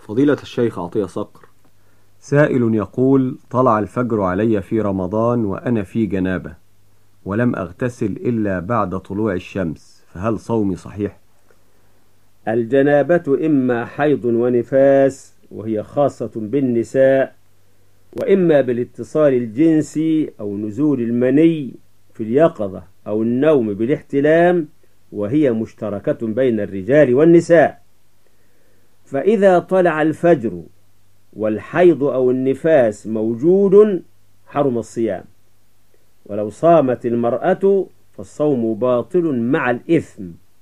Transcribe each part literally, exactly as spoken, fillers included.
فضيلة الشيخ عطية صقر، سائل يقول: طلع الفجر علي في رمضان وأنا في جنابة ولم أغتسل إلا بعد طلوع الشمس، فهل صومي صحيح؟ الجنابة إما حيض ونفاس وهي خاصة بالنساء، وإما بالاتصال الجنسي أو نزول المني في اليقظة أو النوم بالاحتلام، وهي مشتركة بين الرجال والنساء. فإذا طلع الفجر والحيض أو النفاس موجود حرم الصيام، ولو صامت المرأة فالصوم باطل مع الإثم.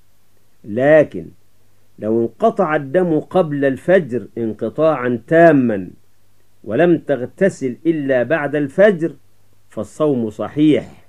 لكن لو انقطع الدم قبل الفجر انقطاعا تاما ولم تغتسل إلا بعد الفجر فالصوم صحيح،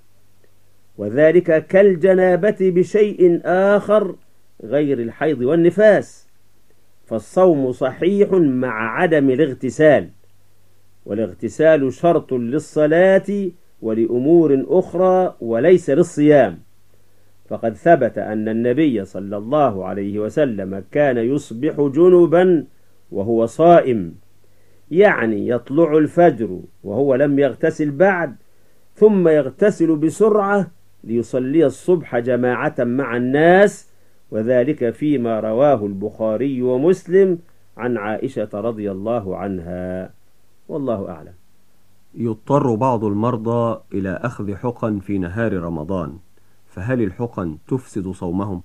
وذلك كالجنابة بشيء آخر غير الحيض والنفاس، فالصوم صحيح مع عدم الاغتسال، والاغتسال شرط للصلاة ولأمور أخرى وليس للصيام. فقد ثبت أن النبي صلى الله عليه وسلم كان يصبح جنبا وهو صائم، يعني يطلع الفجر وهو لم يغتسل بعد، ثم يغتسل بسرعة ليصلي الصبح جماعة مع الناس، وذلك فيما رواه البخاري ومسلم عن عائشة رضي الله عنها، والله أعلم. يضطر بعض المرضى إلى أخذ حقن في نهار رمضان، فهل الحقن تفسد صومهم؟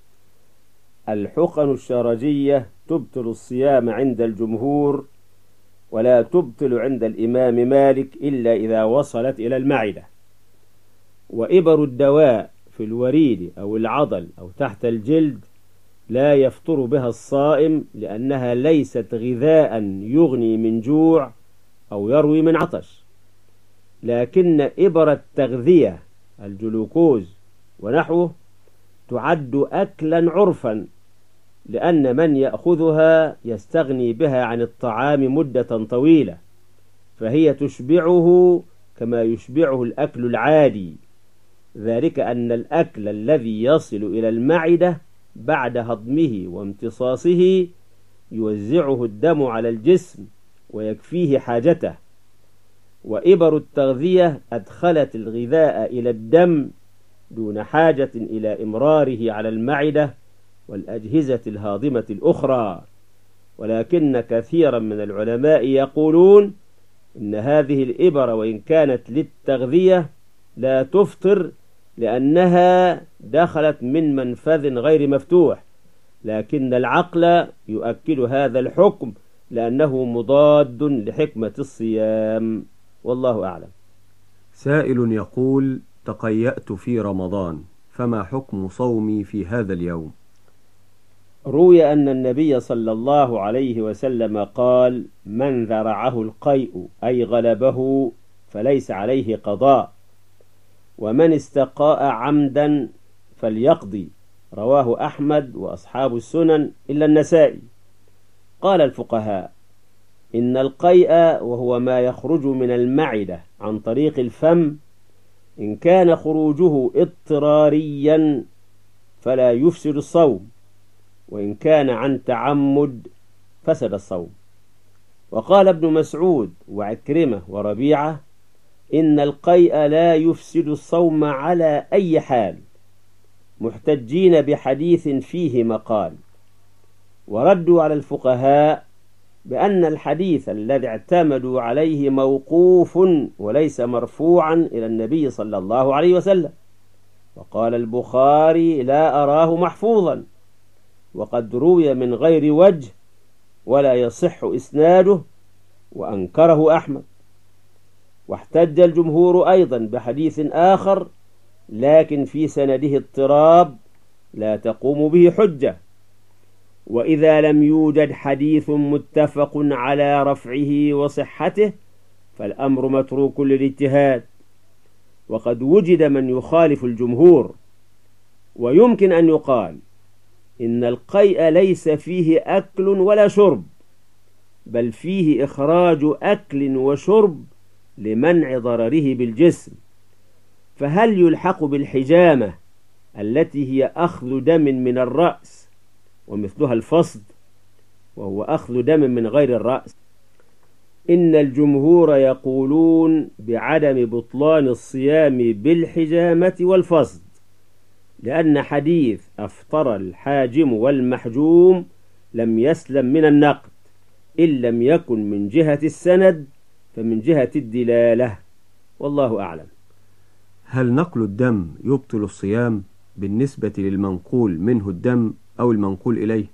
الحقن الشرجية تبطل الصيام عند الجمهور، ولا تبطل عند الإمام مالك إلا إذا وصلت إلى المعدة. وإبر الدواء في الوريد أو العضل أو تحت الجلد لا يفطر بها الصائم، لأنها ليست غذاء يغني من جوع أو يروي من عطش. لكن إبر التغذية الجلوكوز ونحوه تعد أكلا عرفا، لأن من يأخذها يستغني بها عن الطعام مدة طويلة، فهي تشبعه كما يشبعه الأكل العادي، ذلك أن الأكل الذي يصل إلى المعدة بعد هضمه وامتصاصه يوزعه الدم على الجسم ويكفيه حاجته، وإبر التغذية أدخلت الغذاء إلى الدم دون حاجة إلى إمراره على المعدة والأجهزة الهاضمة الأخرى. ولكن كثيرا من العلماء يقولون إن هذه الإبر وإن كانت للتغذية لا تفطر، لأنها دخلت من منفذ غير مفتوح، لكن العقل يؤكد هذا الحكم لأنه مضاد لحكمة الصيام، والله أعلم. سائل يقول: تقيأت في رمضان، فما حكم صومي في هذا اليوم؟ روي أن النبي صلى الله عليه وسلم قال: من ذرعه القيء أي غلبه فليس عليه قضاء، ومن استقاء عمدا فليقضي. رواه أحمد وأصحاب السنن إلا النسائي. قال الفقهاء: إن القيء وهو ما يخرج من المعدة عن طريق الفم، إن كان خروجه اضطراريا فلا يفسد الصوم، وإن كان عن تعمد فسد الصوم. وقال ابن مسعود وعكرمة وربيعة: إن القيء لا يفسد الصوم على أي حال، محتجين بحديث فيه مقال. وردوا على الفقهاء بأن الحديث الذي اعتمدوا عليه موقوف وليس مرفوعا إلى النبي صلى الله عليه وسلم. وقال البخاري: لا أراه محفوظا، وقد روي من غير وجه ولا يصح إسناده، وأنكره أحمد. واحتج الجمهور أيضا بحديث آخر لكن في سنده اضطراب لا تقوم به حجة. وإذا لم يوجد حديث متفق على رفعه وصحته فالأمر متروك للاجتهاد، وقد وجد من يخالف الجمهور. ويمكن أن يقال إن القيء ليس فيه أكل ولا شرب، بل فيه إخراج أكل وشرب لمنع ضرره بالجسم، فهل يلحق بالحجامة التي هي أخذ دم من الرأس ومثلها الفصد، وهو أخذ دم من غير الرأس. إن الجمهور يقولون بعدم بطلان الصيام بالحجامة والفصد، لأن حديث أفطر الحاجم والمحجوم لم يسلم من النقد، إن لم يكن من جهة السند فمن جهة الدلالة، والله أعلم. هل نقل الدم يبطل الصيام بالنسبة للمنقول منه الدم أو المنقول إليه؟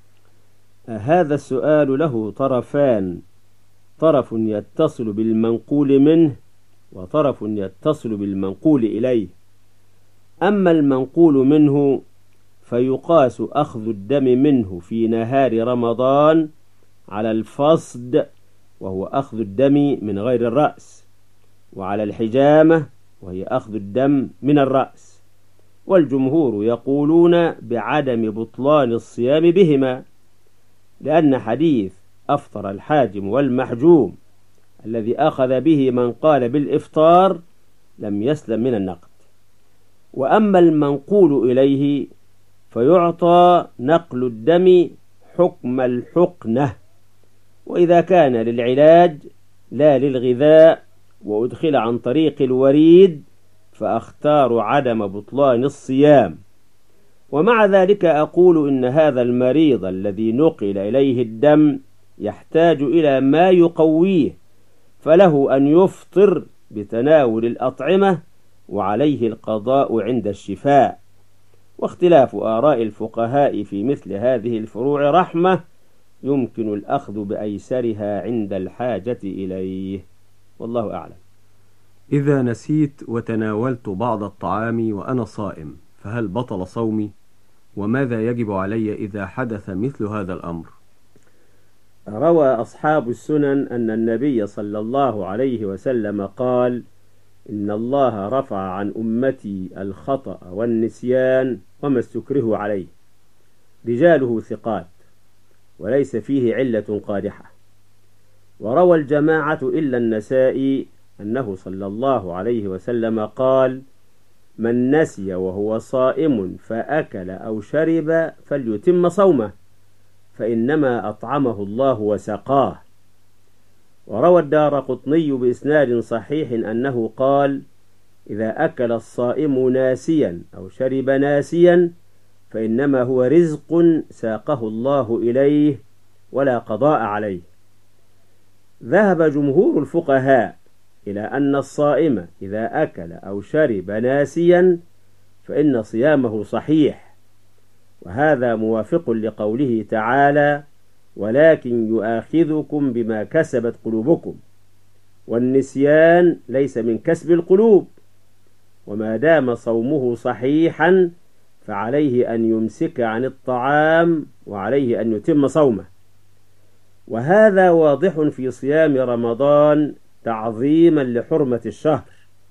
هذا السؤال له طرفان، طرف يتصل بالمنقول منه وطرف يتصل بالمنقول إليه. أما المنقول منه فيقاس أخذ الدم منه في نهار رمضان على الفصد وهو أخذ الدم من غير الرأس، وعلى الحجامة وهي أخذ الدم من الرأس. والجمهور يقولون بعدم بطلان الصيام بهما، لأن حديث أفطر الحاجم والمحجوم الذي أخذ به من قال بالإفطار لم يسلم من النقد. وأما المنقول إليه فيعطى نقل الدم حكم الحقنة، وإذا كان للعلاج لا للغذاء وأدخل عن طريق الوريد فأختار عدم بطلان الصيام. ومع ذلك أقول إن هذا المريض الذي نقل إليه الدم يحتاج إلى ما يقويه، فله أن يفطر بتناول الأطعمة وعليه القضاء عند الشفاء. واختلاف آراء الفقهاء في مثل هذه الفروع رحمة، يمكن الأخذ بأيسرها عند الحاجة إليه، والله أعلم. إذا نسيت وتناولت بعض الطعام وأنا صائم فهل بطل صومي؟ وماذا يجب علي إذا حدث مثل هذا الأمر؟ روى أصحاب السنن أن النبي صلى الله عليه وسلم قال: إن الله رفع عن أمتي الخطأ والنسيان وما استكرهوا عليه، رجاله ثقات وليس فيه علة قادحة. وروى الجماعة إلا النسائي أنه صلى الله عليه وسلم قال: من نسي وهو صائم فأكل أو شرب فليتم صومه، فإنما أطعمه الله وسقاه. وروى الدارقطني بإسناد صحيح أنه قال: إذا أكل الصائم ناسيا أو شرب ناسيا فإنما هو رزق ساقه الله إليه ولا قضاء عليه. ذهب جمهور الفقهاء إلى أن الصائم إذا أكل أو شرب ناسيا فإن صيامه صحيح، وهذا موافق لقوله تعالى: ولكن يؤاخذكم بما كسبت قلوبكم، والنسيان ليس من كسب القلوب، وما دام صومه صحيحا فعليه أن يمسك عن الطعام وعليه أن يتم صومه. وهذا واضح في صيام رمضان تعظيما لحرمة الشهر.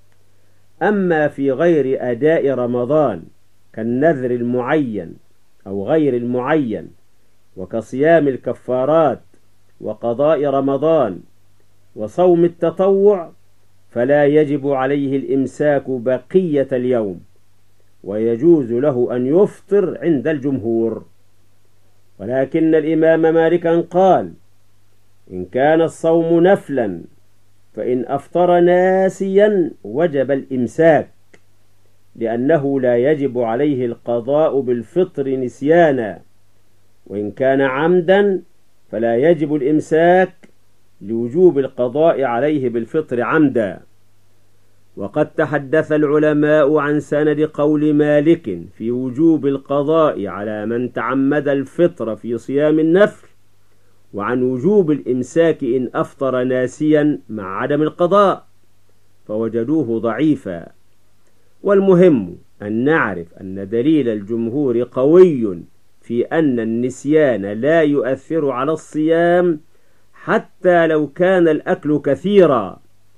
أما في غير أداء رمضان كالنذر المعين أو غير المعين وكصيام الكفارات وقضاء رمضان وصوم التطوع فلا يجب عليه الإمساك بقية اليوم، ويجوز له أن يفطر عند الجمهور. ولكن الإمام مالكا قال: إن كان الصوم نفلا فإن أفطر ناسيا وجب الإمساك، لأنه لا يجب عليه القضاء بالفطر نسيانا، وإن كان عمدا فلا يجب الإمساك لوجوب القضاء عليه بالفطر عمدا. وقد تحدث العلماء عن سند قول مالك في وجوب القضاء على من تعمد الفطر في صيام النفل، وعن وجوب الإمساك إن أفطر ناسيا مع عدم القضاء، فوجدوه ضعيفا. والمهم أن نعرف أن دليل الجمهور قوي في أن النسيان لا يؤثر على الصيام حتى لو كان الأكل كثيرا.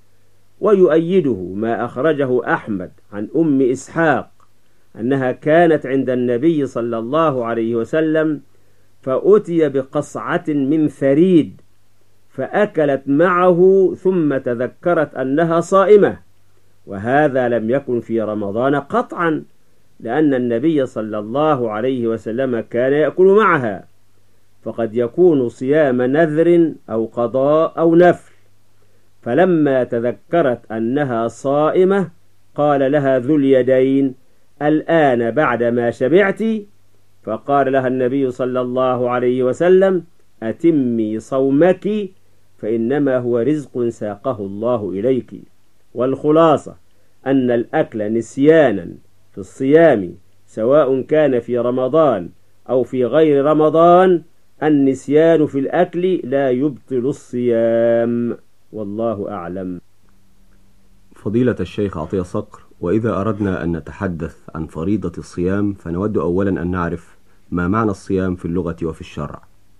ويؤيده ما أخرجه أحمد عن أم إسحاق أنها كانت عند النبي صلى الله عليه وسلم فأتي بقصعة من ثريد فأكلت معه ثم تذكرت أنها صائمة، وهذا لم يكن في رمضان قطعا، لأن النبي صلى الله عليه وسلم كان يأكل معها، فقد يكون صيام نذر أو قضاء أو نفل. فلما تذكرت أنها صائمة قال لها ذو اليدين: الآن بعدما شبعت؟ فقال لها النبي صلى الله عليه وسلم: أتمي صومك فإنما هو رزق ساقه الله إليك. والخلاصة أن الأكل نسيانا في الصيام سواء كان في رمضان أو في غير رمضان، النسيان في الأكل لا يبطل الصيام، والله أعلم. فضيلة الشيخ عطية صقر، وإذا أردنا أن نتحدث عن فريضة الصيام فنود أولا أن نعرف ما معنى الصيام في اللغة وفي الشرع.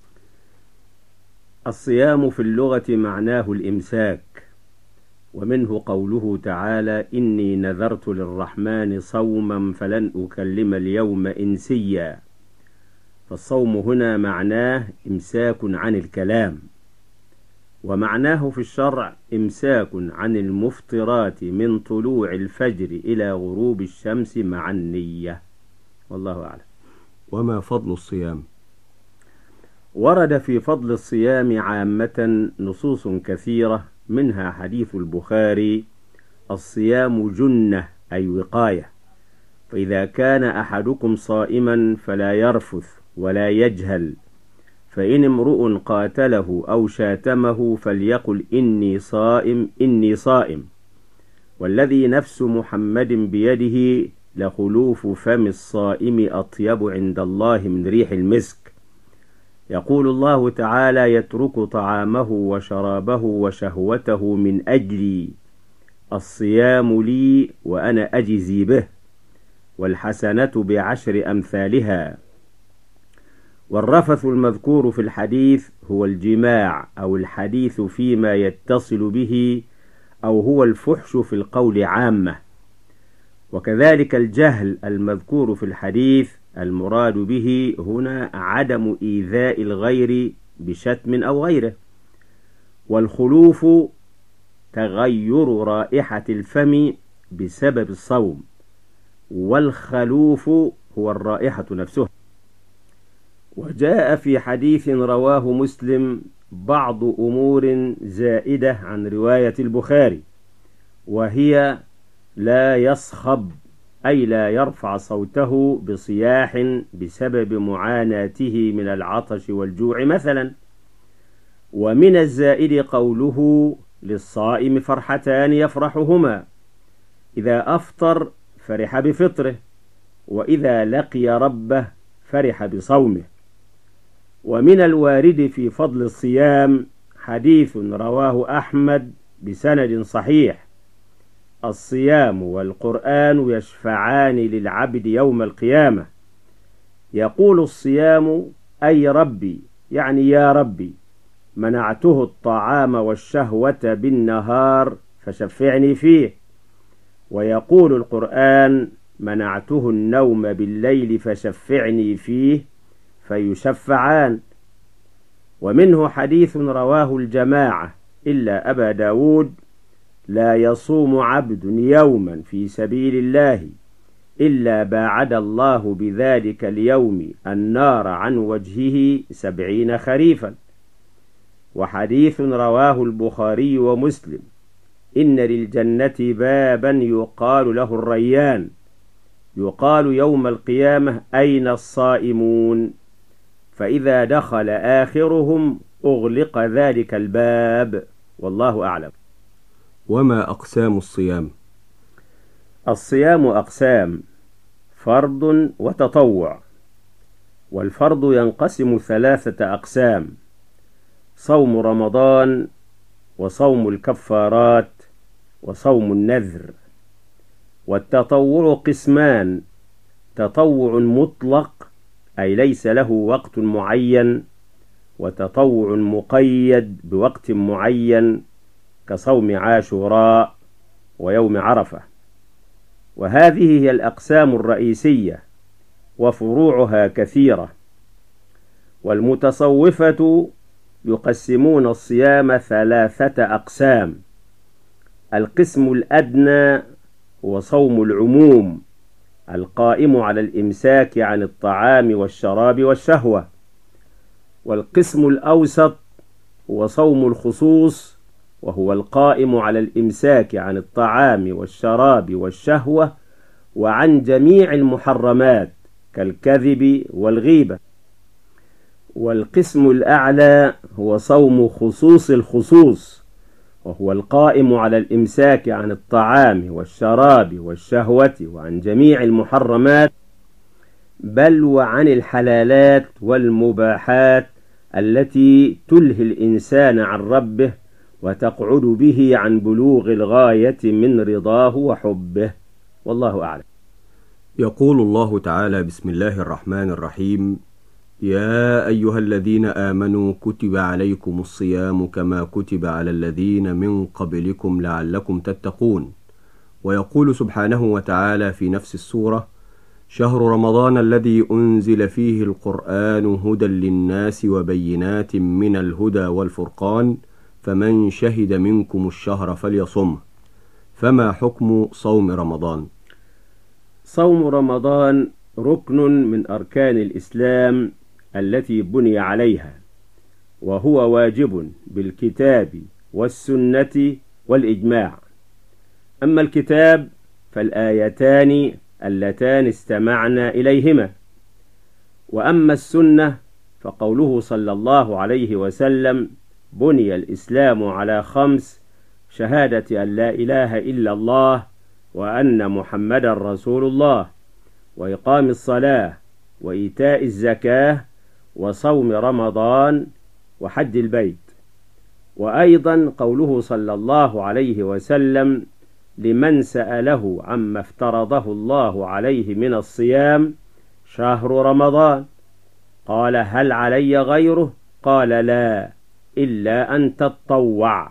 الصيام في اللغة معناه الإمساك، ومنه قوله تعالى: إني نذرت للرحمن صوما فلن أكلم اليوم إنسيا. فالصوم هنا معناه إمساك عن الكلام، ومعناه في الشرع إمساك عن المفطرات من طلوع الفجر إلى غروب الشمس مع النية، والله أعلم. وما فضل الصيام؟ ورد في فضل الصيام عامة نصوص كثيرة، منها حديث البخاري: الصيام جنة أي وقاية، فإذا كان أحدكم صائما فلا يرفث ولا يجهل، فإن امرؤ قاتله أو شاتمه فليقل إني صائم إني صائم، والذي نفس محمد بيده لخلوف فم الصائم أطيب عند الله من ريح المسك. يقول الله تعالى: يترك طعامه وشرابه وشهوته من أجلي، الصيام لي وأنا أجزي به، والحسنة بعشر أمثالها. والرفث المذكور في الحديث هو الجماع أو الحديث فيما يتصل به، أو هو الفحش في القول عامة. وكذلك الجهل المذكور في الحديث المراد به هنا عدم إيذاء الغير بشتم أو غيره. والخلوف تغير رائحة الفم بسبب الصوم، والخلوف هو الرائحة نفسها. وجاء في حديث رواه مسلم بعض أمور زائدة عن رواية البخاري، وهي: لا يصخب أي لا يرفع صوته بصياح بسبب معاناته من العطش والجوع مثلا. ومن الزائد قوله: للصائم فرحتان يفرحهما، إذا أفطر فرح بفطره، وإذا لقي ربه فرح بصومه. ومن الوارد في فضل الصيام حديث رواه أحمد بسند صحيح: الصيام والقرآن يشفعان للعبد يوم القيامة. يقول الصيام: أي ربي، يعني يا ربي، منعته الطعام والشهوة بالنهار فشفعني فيه. ويقول القرآن: منعته النوم بالليل فشفعني فيه، فيشفعان. ومنه حديث رواه الجماعة إلا أبا داود: لا يصوم عبد يوما في سبيل الله إلا باعد الله بذلك اليوم النار عن وجهه سبعين خريفا. وحديث رواه البخاري ومسلم: إن للجنة بابا يقال له الريان، يقال يوم القيامة: أين الصائمون؟ فإذا دخل آخرهم أغلق ذلك الباب، والله أعلم. وما أقسام الصيام؟ الصيام أقسام: فرض وتطوع. والفرض ينقسم ثلاثة أقسام: صوم رمضان، وصوم الكفارات، وصوم النذر. والتطوع قسمان: تطوع مطلق أي ليس له وقت معين، وتطوع مقيد بوقت معين كصوم عاشوراء ويوم عرفة. وهذه هي الأقسام الرئيسية، وفروعها كثيرة. والمتصوفة يقسمون الصيام ثلاثة أقسام: القسم الأدنى هو صوم العموم القائم على الإمساك عن الطعام والشراب والشهوة. والقسم الأوسط هو صوم الخصوص، وهو القائم على الإمساك عن الطعام والشراب والشهوة وعن جميع المحرمات كالكذب والغيبة. والقسم الأعلى هو صوم خصوص الخصوص، وهو القائم على الإمساك عن الطعام والشراب والشهوة وعن جميع المحرمات، بل وعن الحلالات والمباحات التي تلهي الإنسان عن ربه وتقعد به عن بلوغ الغاية من رضاه وحبه. والله أعلم. يقول الله تعالى: بسم الله الرحمن الرحيم: يا أيها الذين آمنوا كتب عليكم الصيام كما كتب على الذين من قبلكم لعلكم تتقون. ويقول سبحانه وتعالى في نفس السورة: شهر رمضان الذي أنزل فيه القرآن هدى للناس وبينات من الهدى والفرقان فمن شهد منكم الشهر فليصمه. فما حكم صوم رمضان؟ صوم رمضان ركن من أركان الإسلام التي بني عليها، وهو واجب بالكتاب والسنة والإجماع. أما الكتاب فالآيتان اللتان استمعنا إليهما، وأما السنة فقوله صلى الله عليه وسلم: بني الإسلام على خمس: شهادة أن لا إله إلا الله وأن محمدا رسول الله، وإقام الصلاة، وإيتاء الزكاة، وصوم رمضان، وحج البيت. وأيضا قوله صلى الله عليه وسلم لمن سأله عما افترضه الله عليه من الصيام: شهر رمضان. قال: هل علي غيره؟ قال: لا، إلا أن تتطوع.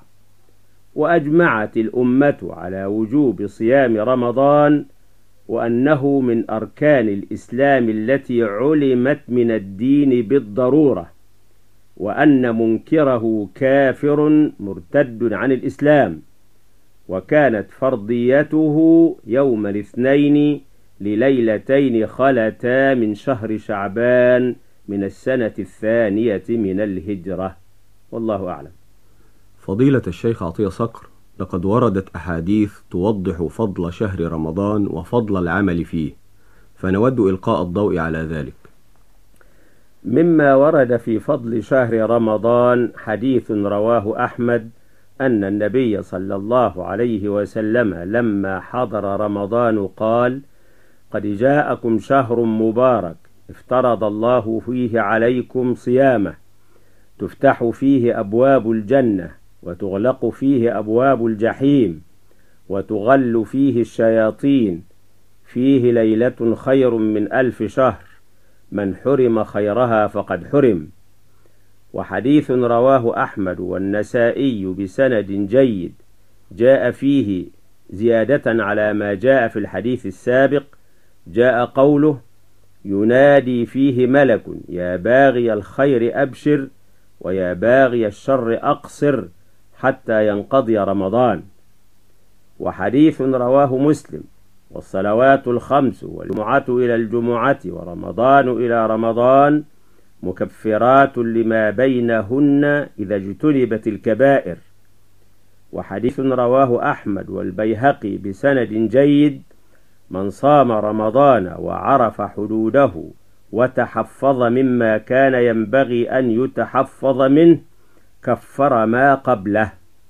وأجمعت الأمة على وجوب صيام رمضان، وأنه من أركان الإسلام التي علمت من الدين بالضرورة، وأن منكره كافر مرتد عن الإسلام. وكانت فرضيته يوم الاثنين لليلتين خلتا من شهر شعبان من السنة الثانية من الهجرة. والله أعلم. فضيلة الشيخ عطية صقر، لقد وردت أحاديث توضح فضل شهر رمضان وفضل العمل فيه، فنود إلقاء الضوء على ذلك. مما ورد في فضل شهر رمضان حديث رواه أحمد أن النبي صلى الله عليه وسلم لما حضر رمضان قال: قد جاءكم شهر مبارك افترض الله فيه عليكم صيامه، تفتح فيه أبواب الجنة وتغلق فيه أبواب الجحيم وتغل فيه الشياطين، فيه ليلة خير من ألف شهر، من حرم خيرها فقد حرم. وحديث رواه أحمد والنسائي بسند جيد جاء فيه زيادة على ما جاء في الحديث السابق، جاء قوله: ينادي فيه ملك: يا باغي الخير أبشر، ويا باغي الشر أقصر، حتى ينقضي رمضان. وحديث رواه مسلم: والصلوات الخمس والجمعة إلى الجمعة ورمضان إلى رمضان مكفرات لما بينهن إذا اجتنبت الكبائر. وحديث رواه أحمد والبيهقي بسند جيد: من صام رمضان وعرف حدوده وتحفظ مما كان ينبغي أن يتحفظ منه كفر ما قبله.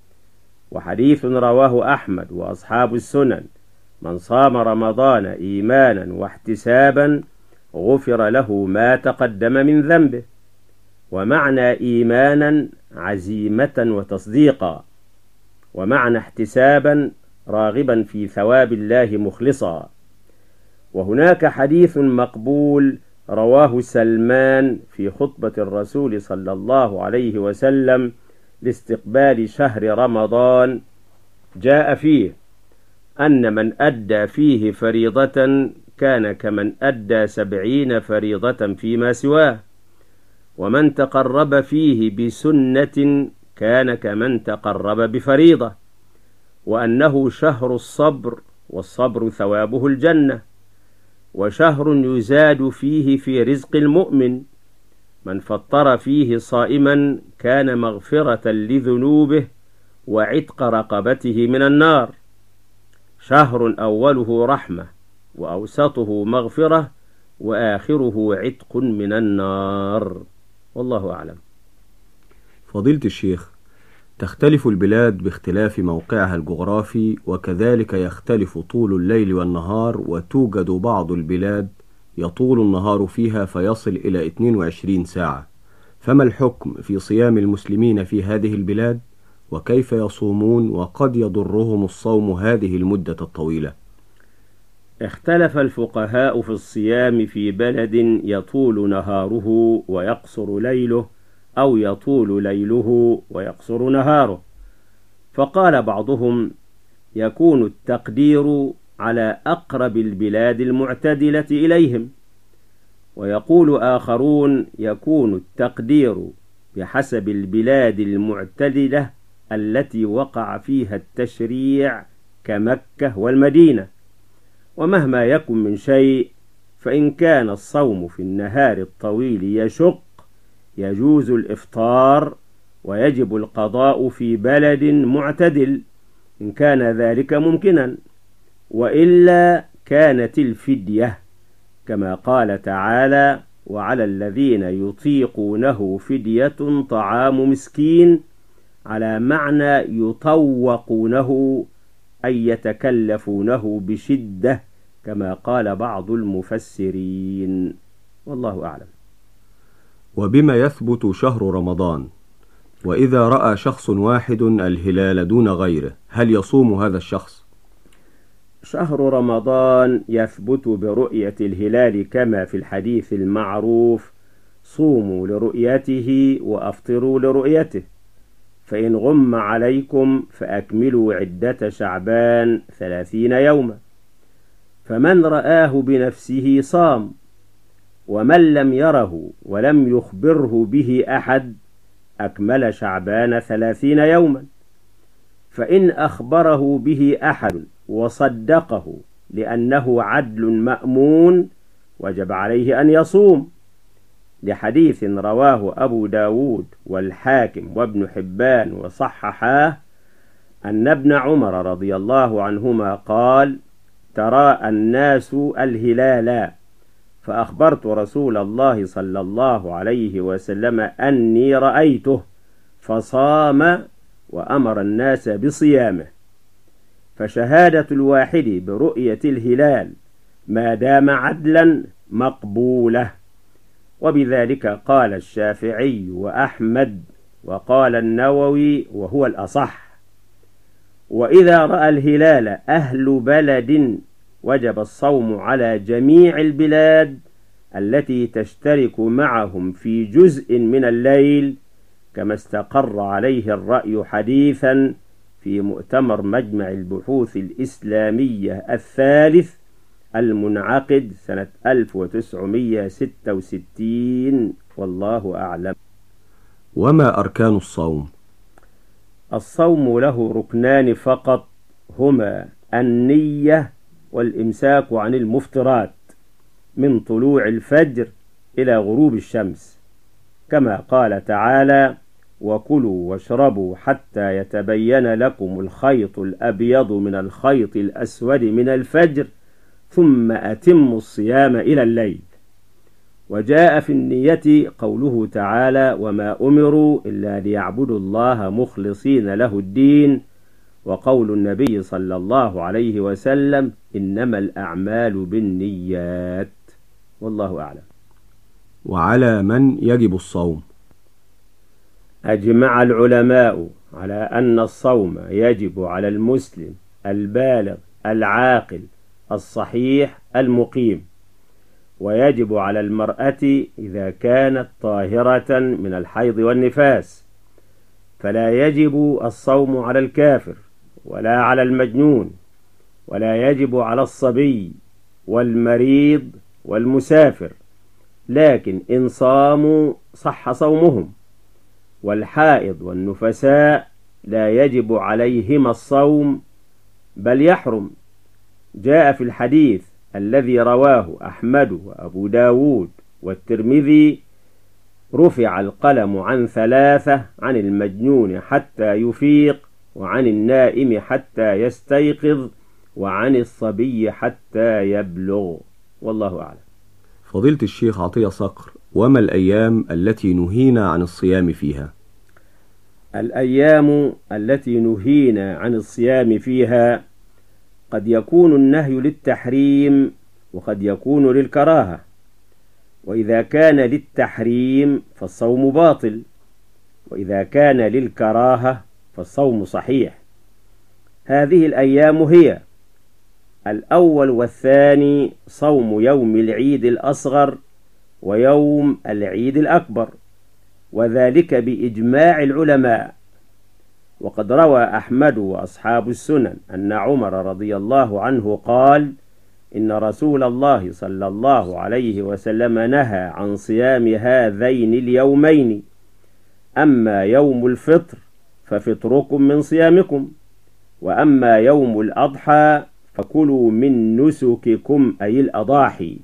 وحديث رواه أحمد وأصحاب السنن: من صام رمضان إيمانا واحتسابا غفر له ما تقدم من ذنبه. ومعنى إيمانا عزيمة وتصديقا، ومعنى احتسابا راغبا في ثواب الله مخلصا. وهناك حديث مقبول رواه سلمان في خطبة الرسول صلى الله عليه وسلم لاستقبال شهر رمضان، جاء فيه أن من أدى فيه فريضة كان كمن أدى سبعين فريضة فيما سواه، ومن تقرب فيه بسنة كان كمن تقرب بفريضة، وأنه شهر الصبر، والصبر ثوابه الجنة، وشهر يزاد فيه في رزق المؤمن، من فطر فيه صائما كان مغفرة لذنوبه وعتق رقبته من النار. شهر أوله رحمة وأوسطه مغفرة وآخره عتق من النار. والله أعلم. فضيلة الشيخ، تختلف البلاد باختلاف موقعها الجغرافي، وكذلك يختلف طول الليل والنهار، وتوجد بعض البلاد يطول النهار فيها فيصل إلى اثنين وعشرين ساعة، فما الحكم في صيام المسلمين في هذه البلاد؟ وكيف يصومون وقد يضرهم الصوم هذه المدة الطويلة؟ اختلف الفقهاء في الصيام في بلد يطول نهاره ويقصر ليله، أو يطول ليله ويقصر نهاره. فقال بعضهم يكون التقدير على أقرب البلاد المعتدلة إليهم، ويقول آخرون يكون التقدير بحسب البلاد المعتدلة التي وقع فيها التشريع كمكة والمدينة. ومهما يكن من شيء، فإن كان الصوم في النهار الطويل يشق يجوز الإفطار، ويجب القضاء في بلد معتدل إن كان ذلك ممكنا، وإلا كانت الفدية كما قال تعالى: وعلى الذين يطيقونه فدية طعام مسكين، على معنى يطوقونه أي يتكلفونه بشدة كما قال بعض المفسرين. والله أعلم. وبما يثبت شهر رمضان؟ وإذا رأى شخص واحد الهلال دون غيره، هل يصوم هذا الشخص؟ شهر رمضان يثبت برؤية الهلال كما في الحديث المعروف: صوموا لرؤيته وأفطروا لرؤيته، فإن غم عليكم فأكملوا عدة شعبان ثلاثين يوما. فمن رآه بنفسه صام، ومن لم يره ولم يخبره به أحد أكمل شعبان ثلاثين يوما. فإن أخبره به أحد وصدقه لأنه عدل مأمون وجب عليه أن يصوم، لحديث رواه أبو داود والحاكم وابن حبان وصححاه أن ابن عمر رضي الله عنهما قال: تراءى الناس الهلال، فأخبرت رسول الله صلى الله عليه وسلم أني رأيته، فصام وأمر الناس بصيامه. فشهادة الواحد برؤية الهلال ما دام عدلا مقبولة، وبذلك قال الشافعي وأحمد وقال النووي وهو الأصح. وإذا رأى الهلال أهل بلد وجب الصوم على جميع البلاد التي تشترك معهم في جزء من الليل، كما استقر عليه الرأي حديثا في مؤتمر مجمع البحوث الإسلامية الثالث المنعقد سنة ألف وتسعمائة وستة وستين. والله أعلم. وما أركان الصوم؟ الصوم له ركنان فقط، هما النية والإمساك عن المفطرات من طلوع الفجر إلى غروب الشمس، كما قال تعالى: وكلوا واشربوا حتى يتبين لكم الخيط الأبيض من الخيط الأسود من الفجر ثم أتموا الصيام إلى الليل. وجاء في النية قوله تعالى: وما أمروا إلا ليعبدوا الله مخلصين له الدين، وقول النبي صلى الله عليه وسلم: إنما الأعمال بالنيات. والله أعلم. وعلى من يجب الصوم؟ أجمع العلماء على أن الصوم يجب على المسلم البالغ العاقل الصحيح المقيم، ويجب على المرأة إذا كانت طاهرة من الحيض والنفاس، فلا يجب الصوم على الكافر ولا على المجنون، ولا يجب على الصبي والمريض والمسافر، لكن إن صاموا صح صومهم. والحائض والنفساء لا يجب عليهما الصوم بل يحرم. جاء في الحديث الذي رواه أحمد وأبو داود والترمذي رفع القلم عن ثلاثة: عن المجنون حتى يفيق، وعن النائم حتى يستيقظ، وعن الصبي حتى يبلغ. والله أعلم. فضيلة الشيخ عطية صقر، وما الأيام التي نهينا عن الصيام فيها؟ الأيام التي نهينا عن الصيام فيها قد يكون النهي للتحريم وقد يكون للكراهة، وإذا كان للتحريم فالصوم باطل، وإذا كان للكراهة فالصوم صحيح. هذه الأيام هي: الأول والثاني صوم يوم العيد الأصغر ويوم العيد الأكبر، وذلك بإجماع العلماء. وقد روى أحمد وأصحاب السنن أن عمر رضي الله عنه قال: إن رسول الله صلى الله عليه وسلم نهى عن صيام هذين اليومين، أما يوم الفطر ففطركم من صيامكم، وأما يوم الأضحى فكلوا من نسككم أي الأضاحي.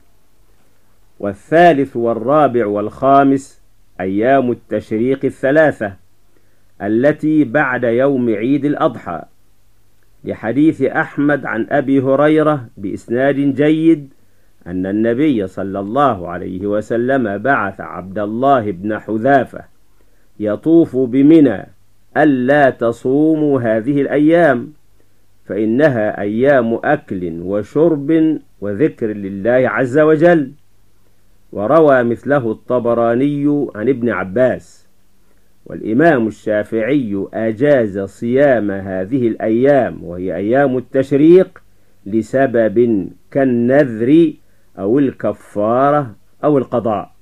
والثالث والرابع والخامس أيام التشريق الثلاثة التي بعد يوم عيد الأضحى، لحديث أحمد عن أبي هريرة بإسناد جيد أن النبي صلى الله عليه وسلم بعث عبد الله بن حذافة يطوف بمنى ألا تصوموا هذه الأيام، فإنها أيام أكل وشرب وذكر لله عز وجل. وروى مثله الطبراني عن ابن عباس. والإمام الشافعي أجاز صيام هذه الأيام وهي أيام التشريق لسبب كالنذر أو الكفارة أو القضاء.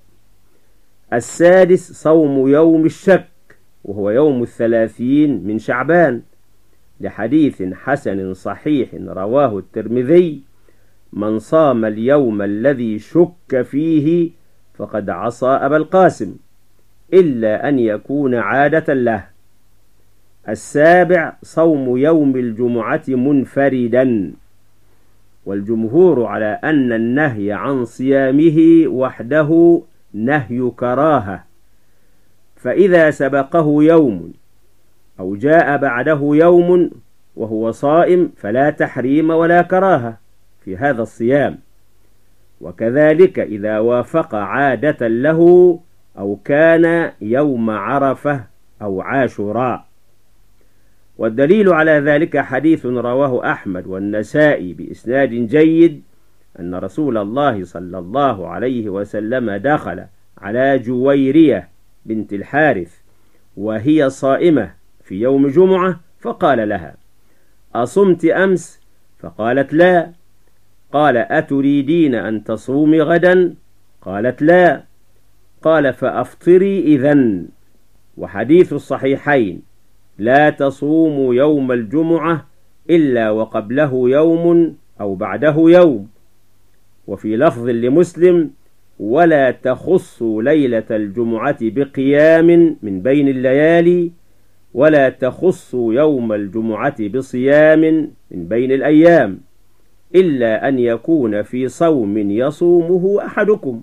السادس صوم يوم الشك وهو يوم الثلاثين من شعبان، لحديث حسن صحيح رواه الترمذي: من صام اليوم الذي شك فيه فقد عصى أبا القاسم، إلا أن يكون عادة له. السابع صوم يوم الجمعة منفردا، والجمهور على أن النهي عن صيامه وحده نهي كراهة، فإذا سبقه يوم أو جاء بعده يوم وهو صائم فلا تحريم ولا كراهة في هذا الصيام، وكذلك إذا وافق عادة له أو كان يوم عرفة أو عاشوراء. والدليل على ذلك حديث رواه أحمد والنسائي بإسناد جيد أن رسول الله صلى الله عليه وسلم دخل على جويرية بنت الحارث وهي صائمة في يوم جمعة، فقال لها: أصمت أمس؟ فقالت: لا. قال: أتريدين أن تصومي غدا؟ قالت: لا. قال: فأفطري إذن. وحديث الصحيحين: لا تصوموا يوم الجمعة إلا وقبله يوم أو بعده يوم. وفي لفظ لمسلم: ولا تخصوا ليلة الجمعة بقيام من بين الليالي، ولا تخصوا يوم الجمعة بصيام من بين الأيام، إلا أن يكون في صوم يصومه أحدكم.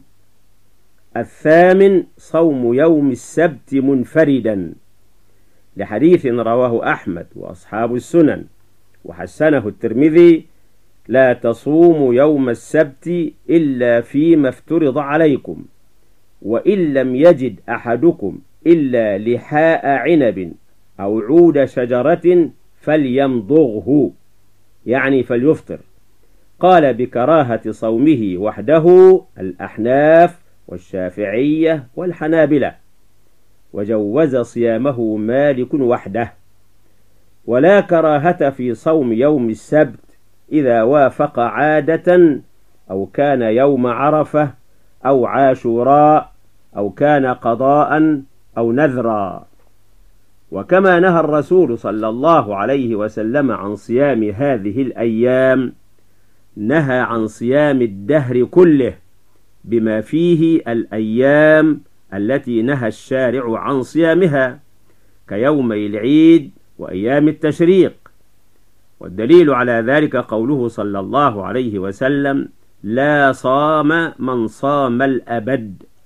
الثامن صوم يوم السبت منفردا، لحديث رواه أحمد وأصحاب السنن وحسنه الترمذي: لا تصوموا يوم السبت إلا فيما افترض عليكم، وإن لم يجد أحدكم إلا لحاء عنب أو عود شجرة فليمضغه، يعني فليفطر. قال بكراهة صومه وحده الأحناف والشافعية والحنابلة، وجوز صيامه مالك وحده. ولا كراهة في صوم يوم السبت إذا وافق عادة أو كان يوم عرفة أو عاشوراء أو كان قضاء أو نذرا. وكما نهى الرسول صلى الله عليه وسلم عن صيام هذه الأيام، نهى عن صيام الدهر كله بما فيه الأيام التي نهى الشارع عن صيامها كيومي العيد وأيام التشريق. والدليل على ذلك قوله صلى الله عليه وسلم: لا صام من صام الأبد.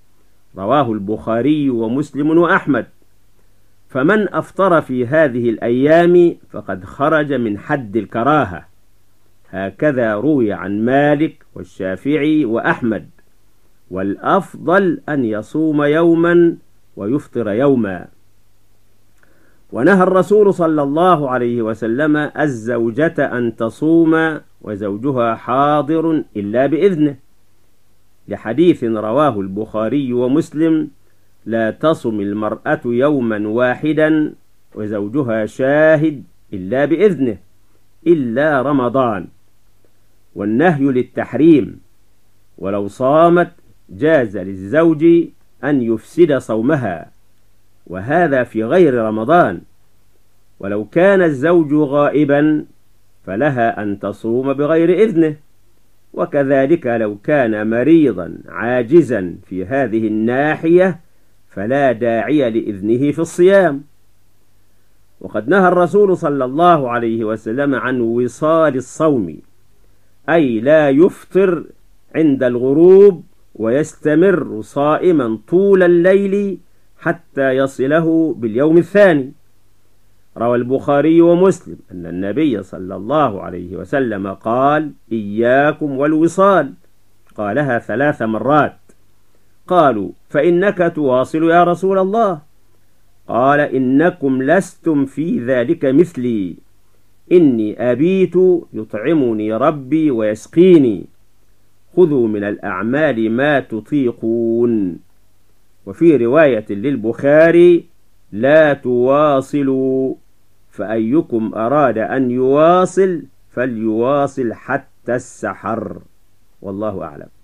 رواه البخاري ومسلم وأحمد. فمن أفطر في هذه الأيام فقد خرج من حد الكراهة، هكذا روي عن مالك والشافعي وأحمد، والأفضل أن يصوم يوما ويفطر يوما. ونهى الرسول صلى الله عليه وسلم الزوجة أن تصوم وزوجها حاضر إلا بإذنه، لحديث رواه البخاري ومسلم: لا تصم المرأة يوما واحدا وزوجها شاهد إلا بإذنه إلا رمضان. والنهي للتحريم، ولو صامت جاز للزوج أن يفسد صومها، وهذا في غير رمضان. ولو كان الزوج غائبا فلها أن تصوم بغير إذنه، وكذلك لو كان مريضا عاجزا في هذه الناحية فلا داعي لإذنه في الصيام. وقد نهى الرسول صلى الله عليه وسلم عن وصال الصوم، أي لا يفطر عند الغروب ويستمر صائما طول الليل حتى يصله باليوم الثاني. روى البخاري ومسلم أن النبي صلى الله عليه وسلم قال: إياكم والوصال، قالها ثلاث مرات. قالوا: فإنك تواصل يا رسول الله؟ قال: إنكم لستم في ذلك مثلي، إني أبيت يطعمني ربي ويسقيني، خذوا من الأعمال ما تطيقون. وفي رواية للبخاري: لا تواصلوا، فأيكم أراد أن يواصل فليواصل حتى السحر، والله أعلم.